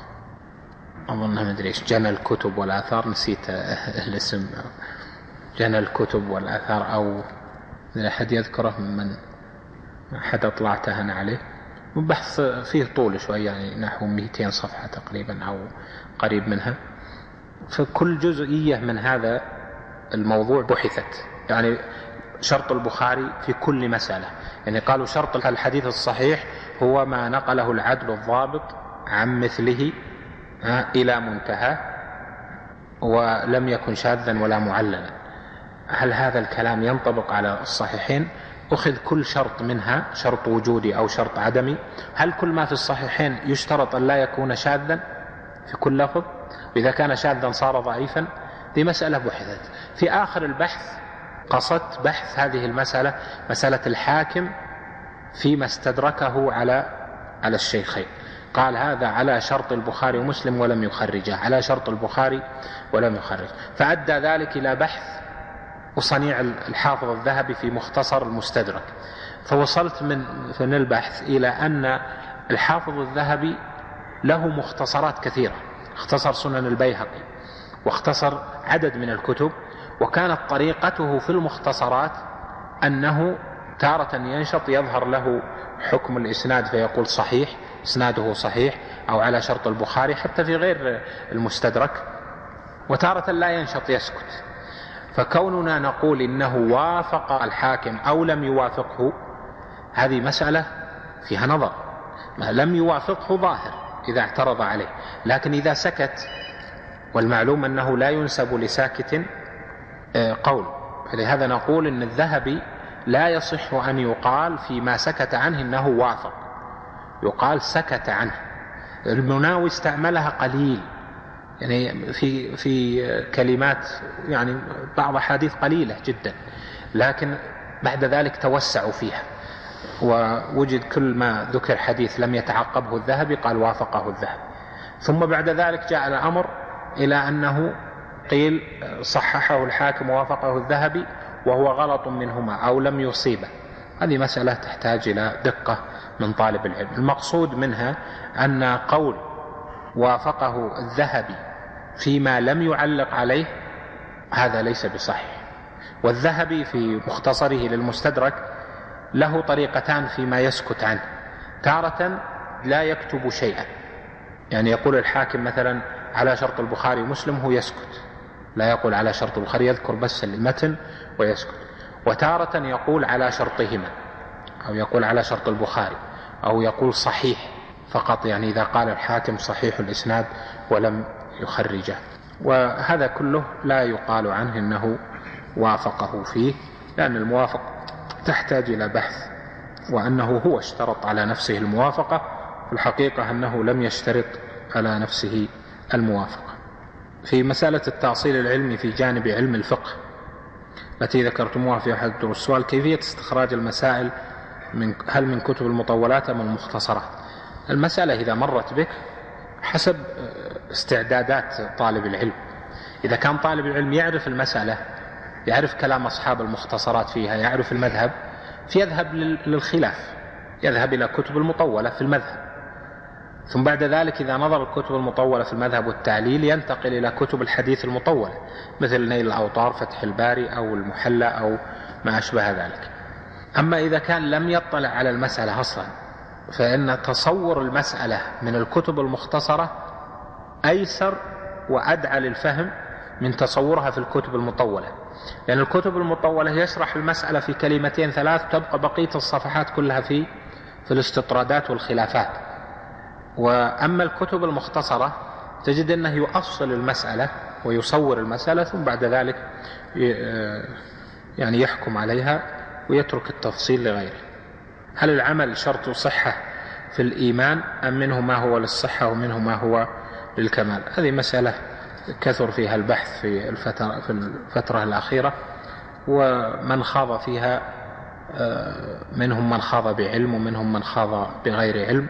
أظنها ما أدري إيش، جنى الكتب والآثار، نسيت الاسم، جنى الكتب والآثار، أو إذا أحد يذكره من أحد أطلعته أنا عليه. وبحث فيه طول شوي، يعني نحو مئتين صفحة تقريبا أو قريب منها. فكل جزئية من هذا الموضوع بحثت، يعني شرط البخاري في كل مسألة، يعني قالوا شرط الحديث الصحيح هو ما نقله العدل الضابط عن مثله إلى منتهى ولم يكن شاذا ولا معللا. هل هذا الكلام ينطبق على الصحيحين؟ أخذ كل شرط منها، شرط وجودي أو شرط عدمي. هل كل ما في الصحيحين يشترط أن لا يكون شاذا في كل لفظ؟ وإذا كان شاذا صار ضعيفا؟ دي مسألة بحثت. في آخر البحث قصدت بحث هذه المسألة، مسألة الحاكم فيما استدركه على على الشيخين، قال هذا على شرط البخاري ومسلم ولم يخرجه، على شرط البخاري ولم يخرج. فأدى ذلك إلى بحث وصنيع الحافظ الذهبي في مختصر المستدرك. فوصلت من من البحث إلى أن الحافظ الذهبي له مختصرات كثيرة، اختصر سنن البيهقي واختصر عدد من الكتب، وكانت طريقته في المختصرات أنه تارة ينشط يظهر له حكم الإسناد فيقول صحيح، إسناده صحيح أو على شرط البخاري حتى في غير المستدرك، وتارة لا ينشط يسكت. فكوننا نقول إنه وافق الحاكم أو لم يوافقه، هذه مسألة فيها نظر. ما لم يوافقه ظاهر إذا اعترض عليه، لكن إذا سكت، والمعلوم أنه لا ينسب لساكت قول، فلهذا نقول إن الذهبي لا يصح أن يقال فيما سكت عنه إنه وافق، يقال سكت عنه. المناوي استعملها قليل، يعني في في كلمات، يعني بعض حديث قليلة جدا، لكن بعد ذلك توسعوا فيها، ووجد كل ما ذكر حديث لم يتعقبه الذهبي قال وافقه الذهبي. ثم بعد ذلك جاء الأمر إلى أنه قيل صححه الحاكم ووافقه الذهبي وهو غلط منهما أو لم يصيبه. هذه مسألة تحتاج إلى دقة من طالب العلم. المقصود منها أن قول وافقه الذهبي فيما لم يعلق عليه هذا ليس بصحيح. والذهبي في مختصره للمستدرك له طريقتان فيما يسكت عنه، تارة لا يكتب شيئا، يعني يقول الحاكم مثلا على شرط البخاري ومسلم هو يسكت، لا يقول على شرط البخاري، يذكر بس المتن ويسكت. وتارة يقول على شرطهما، أو يقول على شرط البخاري، أو يقول صحيح فقط، يعني إذا قال الحاكم صحيح الإسناد ولم يخرجه. وهذا كله لا يقال عنه إنه وافقه فيه، لأن الموافق تحتاج إلى بحث، وأنه هو اشترط على نفسه الموافقة، في الحقيقة أنه لم يشترط على نفسه الموافقة. في مسألة التأصيل العلمي في جانب علم الفقه التي ذكرتموها في أحد الدروس، السؤال كيفية استخراج المسائل من هل من كتب المطولات أم المختصرات؟ المسألة إذا مرت بك حسب استعدادات طالب العلم. إذا كان طالب العلم يعرف المسألة، يعرف كلام أصحاب المختصرات فيها، يعرف المذهب، فيذهب للخلاف، يذهب إلى كتب المطولة في المذهب، ثم بعد ذلك إذا نظر الكتب المطولة في المذهب والتعليل ينتقل إلى كتب الحديث المطولة مثل نيل الأوطار، فتح الباري، أو المحلى، أو ما أشبه ذلك. أما إذا كان لم يطلع على المسألة أصلا، فإن تصور المسألة من الكتب المختصرة أيسر وأدعى للفهم من تصورها في الكتب المطولة، لأن الكتب المطولة يشرح المسألة في كلمتين ثلاث، تبقى بقية الصفحات كلها في في الاستطرادات والخلافات. وأما الكتب المختصرة تجد أنه يؤصل المسألة ويصور المسألة، ثم بعد ذلك يعني يحكم عليها ويترك التفصيل لغيره. هل العمل شرط صحة في الإيمان أم منه ما هو للصحة ومنه ما هو للكمال؟ هذه مسألة كثر فيها البحث في الفترة, في الفترة الأخيرة، ومن خاض فيها منهم من خاض بعلم ومنهم من خاض بغير علم،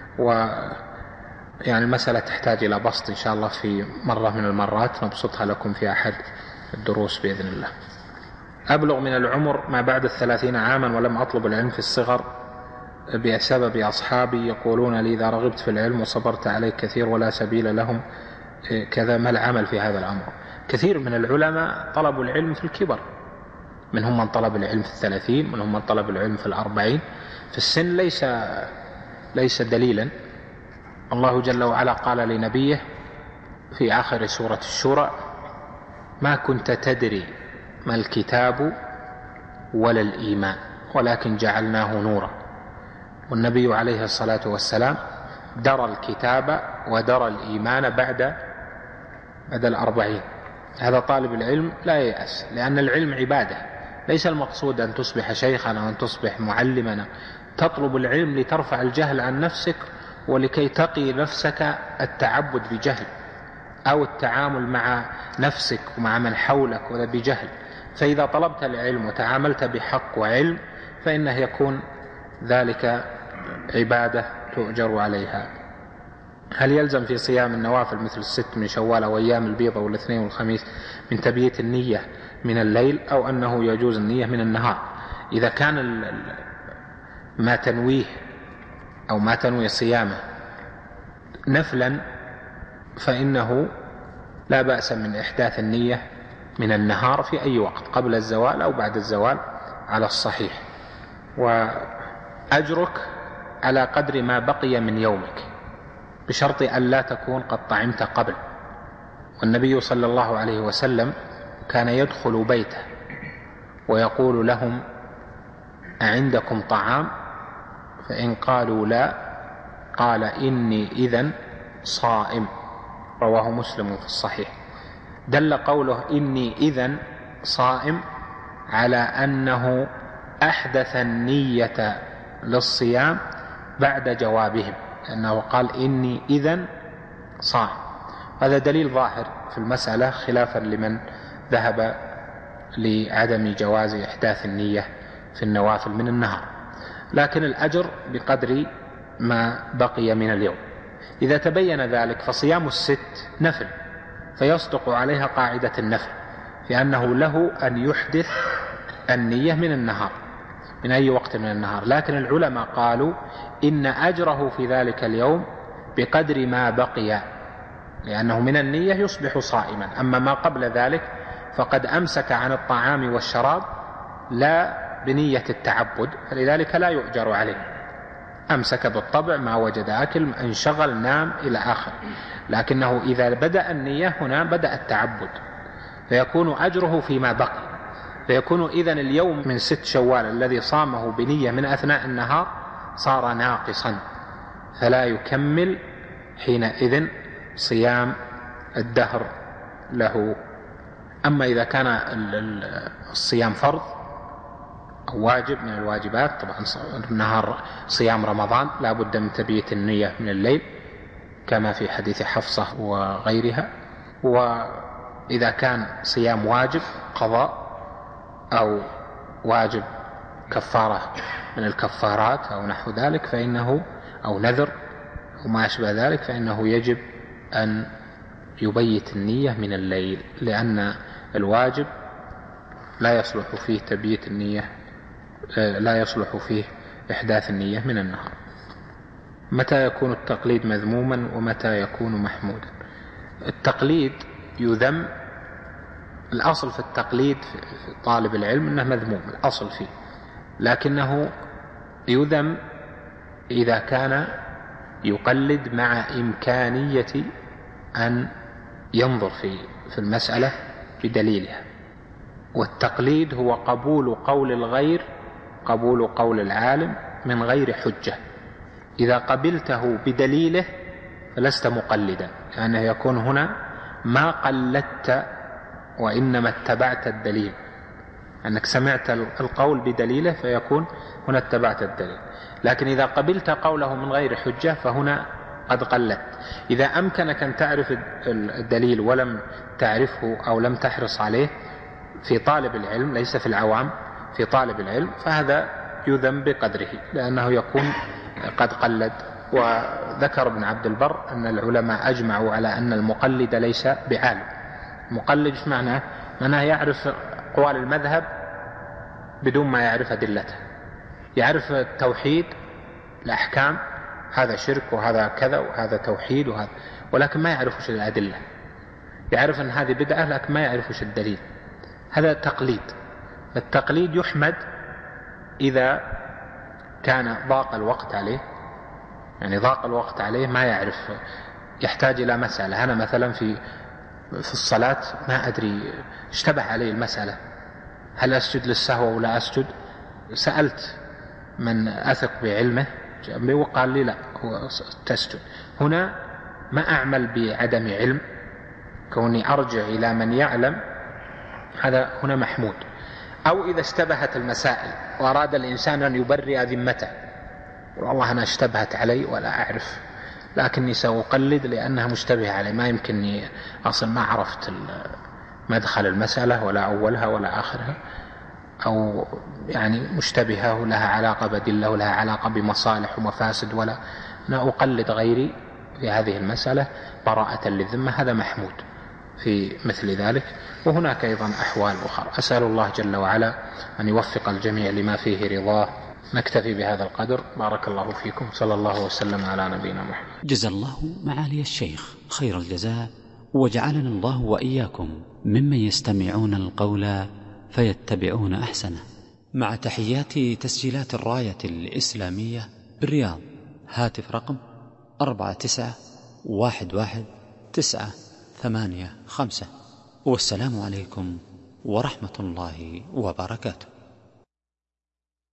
ويعني المسألة تحتاج إلى بسط إن شاء الله في مرة من المرات نبسطها لكم في أحد الدروس بإذن الله. أبلغ من العمر ما بعد الثلاثين عاما ولم أطلب العلم في الصغر بسبب أصحابي يقولون لي إذا رغبت في العلم وصبرت عليه كثير ولا سبيل لهم كذا، ما العمل في هذا الأمر؟ كثير من العلماء طلبوا العلم في الكبر، منهم من طلب العلم في الثلاثين، منهم من طلب العلم في الأربعين. في السن ليس ليس دليلا. الله جل وعلا قال لنبيه في آخر سورة الشورى: ما كنت تدري ما الكتاب ولا الإيمان ولكن جعلناه نورا. والنبي عليه الصلاة والسلام درى الكتاب ودرى الإيمان بعد بعد الأربعين. هذا طالب العلم لا ييأس، لأن العلم عبادة، ليس المقصود أن تصبح شيخا أو أن تصبح معلما. تطلب العلم لترفع الجهل عن نفسك ولكي تقي نفسك التعبد بجهل أو التعامل مع نفسك ومع من حولك وذا بجهل. فإذا طلبت العلم وتعاملت بحق وعلم فإنه يكون ذلك عبادة تؤجر عليها. هل يلزم في صيام النوافل مثل الست من شوال وأيام البيض والاثنين والخميس من تبييت النية من الليل، أو أنه يجوز النية من النهار؟ إذا كان ما تنويه أو ما تنوي صيامه نفلا فإنه لا بأس من إحداث النية من النهار في أي وقت، قبل الزوال أو بعد الزوال على الصحيح، وأجرك على قدر ما بقي من يومك بشرط أن لا تكون قد طعمت قبل. والنبي صلى الله عليه وسلم كان يدخل بيته ويقول لهم: أعندكم طعام؟ فإن قالوا لا قال: إني إذن صائم. رواه مسلم في الصحيح. دل قوله إني إذن صائم على أنه أحدث النية للصيام بعد جوابهم، لأنه قال إني إذن صائم. هذا دليل ظاهر في المسألة خلافا لمن ذهب لعدم جواز إحداث النية في النوافل من النهار، لكن الأجر بقدر ما بقي من اليوم. إذا تبين ذلك فصيام الست نفل، فيصدق عليها قاعدة النفل في أنه له أن يحدث النية من النهار من أي وقت من النهار، لكن العلماء قالوا إن أجره في ذلك اليوم بقدر ما بقي، لأنه من النية يصبح صائما. أما ما قبل ذلك فقد أمسك عن الطعام والشراب لا بنية التعبد، فلذلك لا يؤجر عليه. أمسك بالطبع، ما وجد أكل، انشغل، نام إلى آخر، لكنه إذا بدأ النية هنا بدأ التعبد، فيكون أجره فيما بقي. فيكون إذن اليوم من ست شوال الذي صامه بنية من أثناء النهار صار ناقصا، فلا يكمل حينئذ صيام الدهر له. أما إذا كان الصيام فرض أو واجب من الواجبات، طبعا النهار صيام رمضان لا بد من تبييت النية من الليل كما في حديث حفصة وغيرها. وإذا كان صيام واجب قضاء أو واجب كفارة من الكفارات أو نحو ذلك فإنه أو نذر وما أشبه ذلك فإنه يجب أن يبيت النية من الليل، لأن الواجب لا يصلح فيه تبييت النية، لا يصلح فيه إحداث النية من النهار. متى يكون التقليد مذموما ومتى يكون محمودا؟ التقليد يذم، الأصل في التقليد في طالب العلم أنه مذموم الأصل فيه، لكنه يذم إذا كان يقلد مع إمكانية أن ينظر في في المسألة بدليلها. والتقليد هو قبول قول الغير، قبول قول العالم من غير حجة. إذا قبلته بدليله فلست مقلدا، لأنه يكون هنا ما قلدت وإنما اتبعت الدليل، أنك سمعت القول بدليله فيكون هنا اتبعت الدليل. لكن إذا قبلت قوله من غير حجة فهنا قد قلدت. إذا أمكنك أن تعرف الدليل ولم تعرفه أو لم تحرص عليه في طالب العلم، ليس في العوام، في طالب العلم، فهذا يذم بقدره لأنه يكون قد قلد. وذكر ابن عبد البر أن العلماء أجمعوا على أن المقلد ليس بعالم. المقلد معناه معناه يعرف أقوال المذهب بدون ما يعرف أدلته، يعرف التوحيد الأحكام، هذا شرك وهذا كذا وهذا توحيد وهذا، ولكن ما يعرف وش الأدلة، يعرف أن هذه بدعة لكن ما يعرف وش الدليل. هذا تقليد. التقليد يحمد إذا كان ضاق الوقت عليه، يعني ضاق الوقت عليه ما يعرف، يحتاج إلى مسألة. أنا مثلا في في الصلاة ما أدري، اشتبه علي المسألة، هل أسجد للسهو أو لا أسجد؟ سألت من أثق بعلمه وقال لي لا، هو تسجد. هنا ما أعمل بعدم علم، كوني أرجع إلى من يعلم، هذا هنا محمود. أو إذا اشتبهت المسائل وأراد الإنسان أن يبرئ ذمته، والله أنا اشتبهت علي ولا أعرف، لكني سأقلد لأنها مشتبهة علي، ما يمكنني أصلا ما عرفت مدخل المسألة ولا أولها ولا آخرها، أو يعني مشتبهة ولها علاقة بدلة ولها علاقة بمصالح ومفاسد، ولا أنا أقلد غيري في هذه المسألة براءة للذمة، هذا محمود في مثل ذلك. وهناك أيضا أحوال أخرى. أسأل الله جل وعلا أن يوفق الجميع لما فيه رضاه. نكتفي بهذا القدر. بارك الله فيكم، صلى الله وسلم على نبينا محمد. جزا الله معالي الشيخ خير الجزاء، وجعلنا الله وإياكم ممن يستمعون القول فيتبعون أحسنه. مع تحيات تسجيلات الراية الإسلامية بالرياض، هاتف رقم أربعة تسعة واحد واحد تسعة ثمانية خمسة. والسلام عليكم ورحمة الله وبركاته.